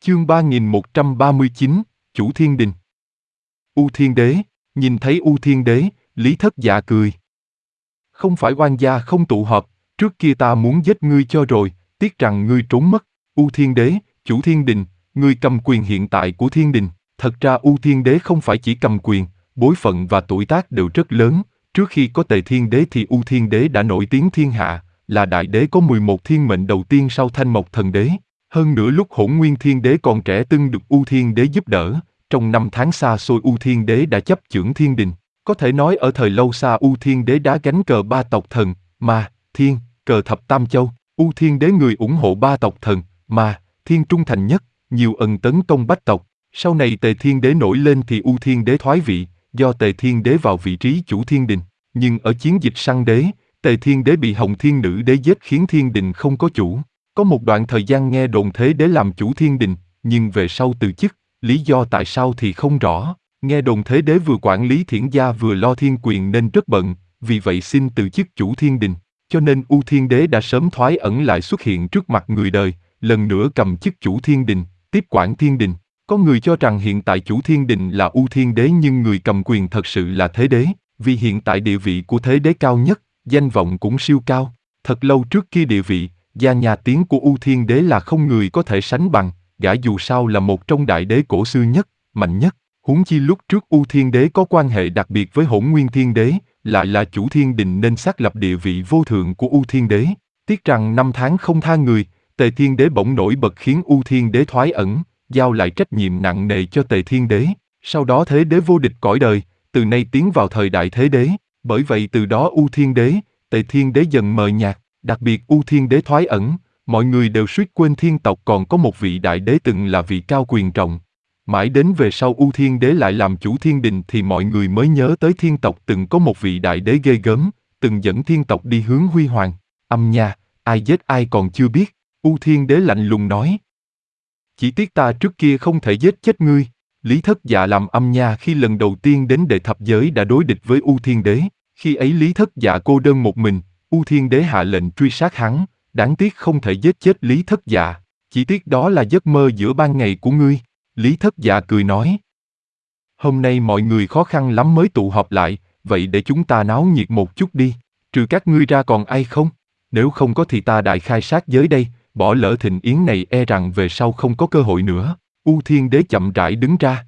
Chương 3139, Chủ Thiên Đình. U Thiên Đế, nhìn thấy U Thiên Đế, Lý Thất Dạ cười. Không phải oan gia không tụ họp, trước kia ta muốn giết ngươi cho rồi, tiếc rằng ngươi trốn mất. U Thiên Đế, Chủ Thiên Đình, ngươi cầm quyền hiện tại của Thiên Đình. Thật ra U Thiên Đế không phải chỉ cầm quyền, bối phận và tuổi tác đều rất lớn. Trước khi có Tề Thiên Đế thì U Thiên Đế đã nổi tiếng thiên hạ, là đại đế có 11 thiên mệnh đầu tiên sau Thanh Mộc Thần Đế. Hơn nữa lúc Hỗn Nguyên Thiên Đế còn trẻ từng được U Thiên Đế giúp đỡ, trong năm tháng xa xôi U Thiên Đế đã chấp chưởng Thiên Đình. Có thể nói ở thời lâu xa U Thiên Đế đã gánh cờ ba tộc thần, Ma, Thiên, cờ thập tam châu. U Thiên Đế người ủng hộ ba tộc thần, Ma, Thiên trung thành nhất, nhiều ân tấn công bách tộc. Sau này Tề Thiên Đế nổi lên thì U Thiên Đế thoái vị, do Tề Thiên Đế vào vị trí chủ Thiên Đình. Nhưng ở chiến dịch săn đế, Tề Thiên Đế bị Hồng Thiên Nữ Đế giết khiến Thiên Đình không có chủ. Có một đoạn thời gian nghe đồn Thế Đế làm chủ Thiên Đình, nhưng về sau từ chức, lý do tại sao thì không rõ. Nghe đồn Thế Đế vừa quản lý Thiển gia vừa lo thiên quyền nên rất bận, vì vậy xin từ chức chủ Thiên Đình. Cho nên U Thiên Đế đã sớm thoái ẩn lại xuất hiện trước mặt người đời, lần nữa cầm chức chủ Thiên Đình, tiếp quản Thiên Đình. Có người cho rằng hiện tại chủ Thiên Đình là U Thiên Đế nhưng người cầm quyền thật sự là Thế Đế, vì hiện tại địa vị của Thế Đế cao nhất, danh vọng cũng siêu cao. Thật lâu trước kia địa vị, gia nhà tiếng của U Thiên Đế là không người có thể sánh bằng, gã dù sao là một trong đại đế cổ xưa nhất, mạnh nhất. Huống chi lúc trước U Thiên Đế có quan hệ đặc biệt với Hỗn Nguyên Thiên Đế, lại là chủ Thiên Đình nên xác lập địa vị vô thượng của U Thiên Đế. Tiếc rằng năm tháng không tha người, Tề Thiên Đế bỗng nổi bật khiến U Thiên Đế thoái ẩn, giao lại trách nhiệm nặng nề cho Tề Thiên Đế. Sau đó Thế Đế vô địch cõi đời, từ nay tiến vào thời đại Thế Đế. Bởi vậy từ đó U Thiên Đế, Tề Thiên Đế dần mờ nhạt, đặc biệt U Thiên Đế thoái ẩn, mọi người đều suýt quên thiên tộc còn có một vị đại đế từng là vị cao quyền trọng. Mãi đến về sau U Thiên Đế lại làm chủ Thiên Đình thì mọi người mới nhớ tới thiên tộc từng có một vị đại đế ghê gớm, từng dẫn thiên tộc đi hướng huy hoàng. Nha, ai giết ai còn chưa biết, U Thiên Đế lạnh lùng nói. Chỉ tiếc ta trước kia không thể giết chết ngươi. Lý Thất Dạ làm Nha khi lần đầu tiên đến Đệ Thập Giới đã đối địch với U Thiên Đế. Khi ấy Lý Thất Dạ cô đơn một mình, U Thiên Đế hạ lệnh truy sát hắn, đáng tiếc không thể giết chết Lý Thất Dạ. Chỉ tiếc đó là giấc mơ giữa ban ngày của ngươi. Lý Thất Dạ cười nói. Hôm nay mọi người khó khăn lắm mới tụ họp lại, vậy để chúng ta náo nhiệt một chút đi. Trừ các ngươi ra còn ai không? Nếu không có thì ta đại khai sát giới đây, bỏ lỡ thịnh yến này e rằng về sau không có cơ hội nữa. U Thiên Đế chậm rãi đứng ra.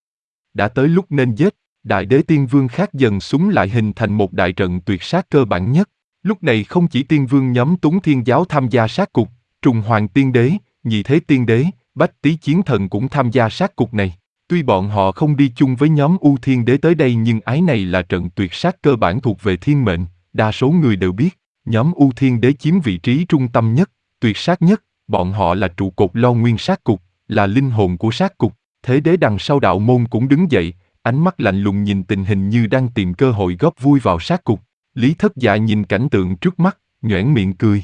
Đã tới lúc nên giết, đại đế tiên vương khác dần súng lại hình thành một đại trận tuyệt sát cơ bản nhất. Lúc này không chỉ tiên vương nhóm Túng Thiên Giáo tham gia sát cục, Trùng Hoàng Tiên Đế, Nhị Thế Tiên Đế, Bách Tý Chiến Thần cũng tham gia sát cục này. Tuy bọn họ không đi chung với nhóm U Thiên Đế tới đây nhưng ái này là trận tuyệt sát cơ bản thuộc về thiên mệnh, đa số người đều biết, nhóm U Thiên Đế chiếm vị trí trung tâm nhất, tuyệt sát nhất, bọn họ là trụ cột lo nguyên sát cục, là linh hồn của sát cục. Thế Đế đằng sau đạo môn cũng đứng dậy, ánh mắt lạnh lùng nhìn tình hình như đang tìm cơ hội góp vui vào sát cục. Lý Thất Dạ nhìn cảnh tượng trước mắt, nhoẻn miệng cười.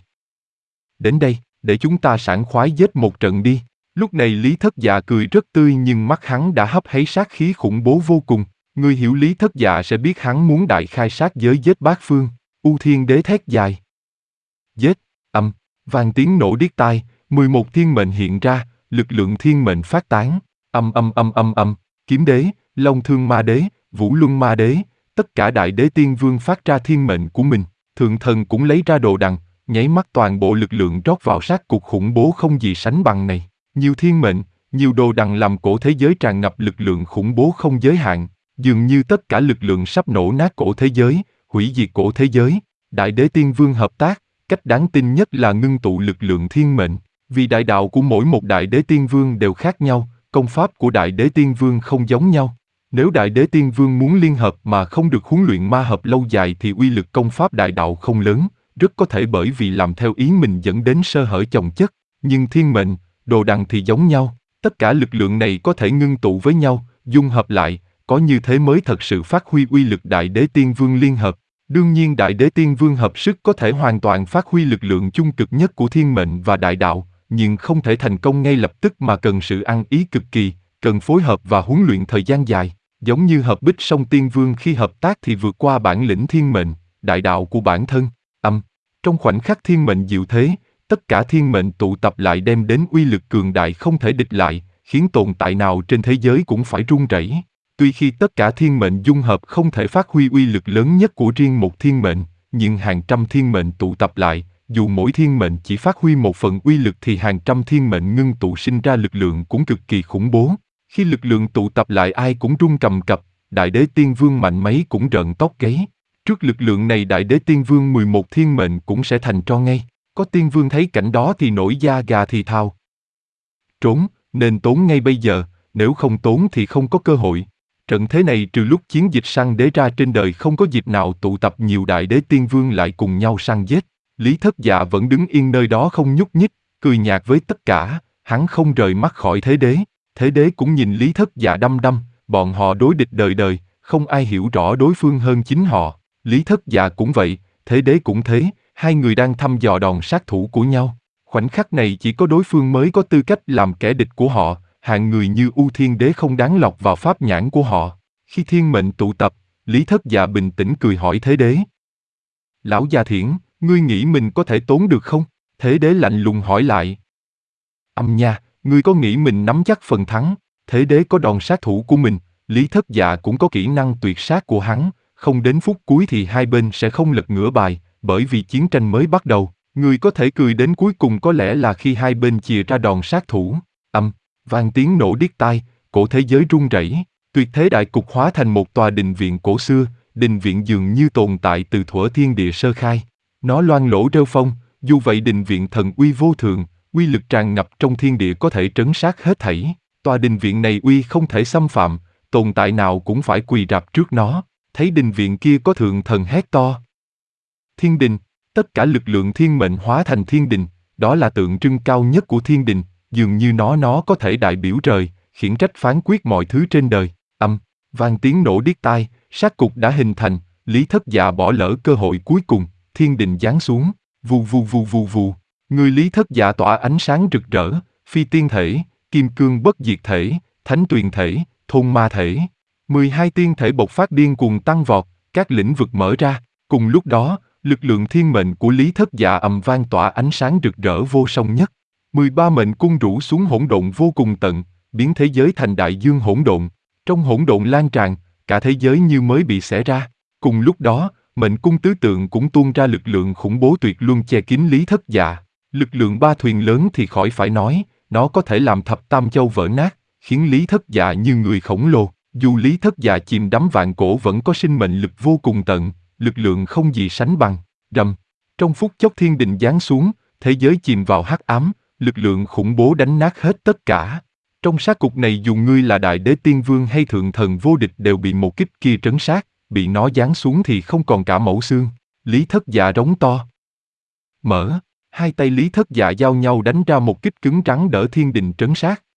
Đến đây, để chúng ta sảng khoái giết một trận đi. Lúc này Lý Thất Dạ cười rất tươi nhưng mắt hắn đã hấp háy sát khí khủng bố vô cùng. Người hiểu Lý Thất Dạ sẽ biết hắn muốn đại khai sát giới giết bát phương. U Thiên Đế thét dài. Giết, vang tiếng nổ điếc tai, 11 thiên mệnh hiện ra, lực lượng thiên mệnh phát tán. Kiếm Đế, Long Thương Ma Đế, Vũ Luân Ma Đế, tất cả đại đế tiên vương phát ra thiên mệnh của mình. Thượng thần cũng lấy ra đồ đằng, nháy mắt toàn bộ lực lượng rót vào sát cục khủng bố không gì sánh bằng này. Nhiều thiên mệnh, nhiều đồ đằng làm cổ thế giới tràn ngập lực lượng khủng bố không giới hạn, dường như tất cả lực lượng sắp nổ nát cổ thế giới, hủy diệt cổ thế giới. Đại đế tiên vương hợp tác, cách đáng tin nhất là ngưng tụ lực lượng thiên mệnh, vì đại đạo của mỗi một đại đế tiên vương đều khác nhau, công pháp của đại đế tiên vương không giống nhau. Nếu đại đế tiên vương muốn liên hợp mà không được huấn luyện ma hợp lâu dài thì uy lực công pháp đại đạo không lớn, rất có thể bởi vì làm theo ý mình dẫn đến sơ hở chồng chất. Nhưng thiên mệnh, đồ đằng thì giống nhau, tất cả lực lượng này có thể ngưng tụ với nhau, dung hợp lại, có như thế mới thật sự phát huy uy lực đại đế tiên vương liên hợp. Đương nhiên đại đế tiên vương hợp sức có thể hoàn toàn phát huy lực lượng chung cực nhất của thiên mệnh và đại đạo, nhưng không thể thành công ngay lập tức mà cần sự ăn ý cực kỳ, cần phối hợp và huấn luyện thời gian dài. Giống như hợp bích song tiên vương khi hợp tác thì vượt qua bản lĩnh thiên mệnh, đại đạo của bản thân. Trong khoảnh khắc thiên mệnh diệu thế, tất cả thiên mệnh tụ tập lại đem đến uy lực cường đại không thể địch lại, khiến tồn tại nào trên thế giới cũng phải run rẩy. Tuy khi tất cả thiên mệnh dung hợp không thể phát huy uy lực lớn nhất của riêng một thiên mệnh, nhưng hàng trăm thiên mệnh tụ tập lại, dù mỗi thiên mệnh chỉ phát huy một phần uy lực thì hàng trăm thiên mệnh ngưng tụ sinh ra lực lượng cũng cực kỳ khủng bố. Khi lực lượng tụ tập lại ai cũng run cầm cập, Đại Đế Tiên Vương mạnh mấy cũng rợn tóc gáy. Trước lực lượng này Đại Đế Tiên Vương 11 thiên mệnh cũng sẽ thành tro ngay. Có Tiên Vương thấy cảnh đó thì nổi da gà thì thào. Trốn, nên tốn ngay bây giờ, nếu không tốn thì không có cơ hội. Trận thế này trừ lúc chiến dịch săn đế ra trên đời không có dịp nào tụ tập nhiều Đại Đế Tiên Vương lại cùng nhau săn giết. Lý Thất Dạ vẫn đứng yên nơi đó không nhúc nhích, cười nhạt với tất cả, hắn không rời mắt khỏi Thế Đế. Thế Đế cũng nhìn Lý Thất Dạ đăm đăm, bọn họ đối địch đời đời, không ai hiểu rõ đối phương hơn chính họ. Lý Thất Dạ cũng vậy, Thế Đế cũng thế, hai người đang thăm dò đòn sát thủ của nhau. Khoảnh khắc này chỉ có đối phương mới có tư cách làm kẻ địch của họ, hạng người như U Thiên Đế không đáng lọt vào pháp nhãn của họ. Khi thiên mệnh tụ tập, Lý Thất Dạ bình tĩnh cười hỏi Thế Đế. Lão già Thiển, ngươi nghĩ mình có thể tốn được không? Thế Đế lạnh lùng hỏi lại. Nha, ngươi có nghĩ mình nắm chắc phần thắng? Thế Đế có đòn sát thủ của mình, Lý Thất Dạ cũng có kỹ năng tuyệt sát của hắn, không đến phút cuối thì hai bên sẽ không lật ngửa bài, bởi vì chiến tranh mới bắt đầu. Ngươi có thể cười đến cuối cùng có lẽ là khi hai bên chìa ra đòn sát thủ. Vang tiếng nổ điếc tai, cổ thế giới rung rẩy, tuyệt thế đại cục hóa thành một tòa đình viện cổ xưa, đình viện dường như tồn tại từ thuở thiên địa sơ khai. Nó loang lổ rêu phong, dù vậy đình viện thần uy vô thường, uy lực tràn ngập trong thiên địa có thể trấn sát hết thảy. Tòa đình viện này uy không thể xâm phạm, tồn tại nào cũng phải quỳ rạp trước nó. Thấy đình viện kia có thượng thần hét to. Thiên đình, tất cả lực lượng thiên mệnh hóa thành thiên đình, đó là tượng trưng cao nhất của thiên đình, dường như nó có thể đại biểu trời, khiển trách phán quyết mọi thứ trên đời. Vang tiếng nổ điếc tai, sát cục đã hình thành, Lý Thất Dạ bỏ lỡ cơ hội cuối cùng, thiên đình giáng xuống, vù vù vù vù vù. Người Lý Thất Dạ tỏa ánh sáng rực rỡ, phi tiên thể, kim cương bất diệt thể, thánh tuyền thể, thôn ma thể. 12 tiên thể bộc phát điên cuồng tăng vọt, các lĩnh vực mở ra. Cùng lúc đó, lực lượng thiên mệnh của Lý Thất Dạ ầm vang tỏa ánh sáng rực rỡ vô song nhất. 13 mệnh cung rủ xuống hỗn độn vô cùng tận, biến thế giới thành đại dương hỗn độn. Trong hỗn độn lan tràn, cả thế giới như mới bị xẻ ra. Cùng lúc đó, mệnh cung tứ tượng cũng tuôn ra lực lượng khủng bố tuyệt luân che kín Lý Thất Dạ. Lực lượng ba thuyền lớn thì khỏi phải nói, nó có thể làm thập tam châu vỡ nát, khiến Lý Thất Dạ như người khổng lồ. Dù Lý Thất Dạ chìm đắm vạn cổ vẫn có sinh mệnh lực vô cùng tận, lực lượng không gì sánh bằng. Trong phút chốc thiên đình giáng xuống, thế giới chìm vào hắc ám, lực lượng khủng bố đánh nát hết tất cả. Trong sát cục này dù ngươi là Đại Đế Tiên Vương hay Thượng Thần vô địch đều bị một kích kia trấn sát, bị nó giáng xuống thì không còn cả mẩu xương. Lý Thất Dạ rống to. Hai tay Lý Thất Dạ giao nhau đánh ra một kích cứng rắn đỡ thiên đình trấn sát.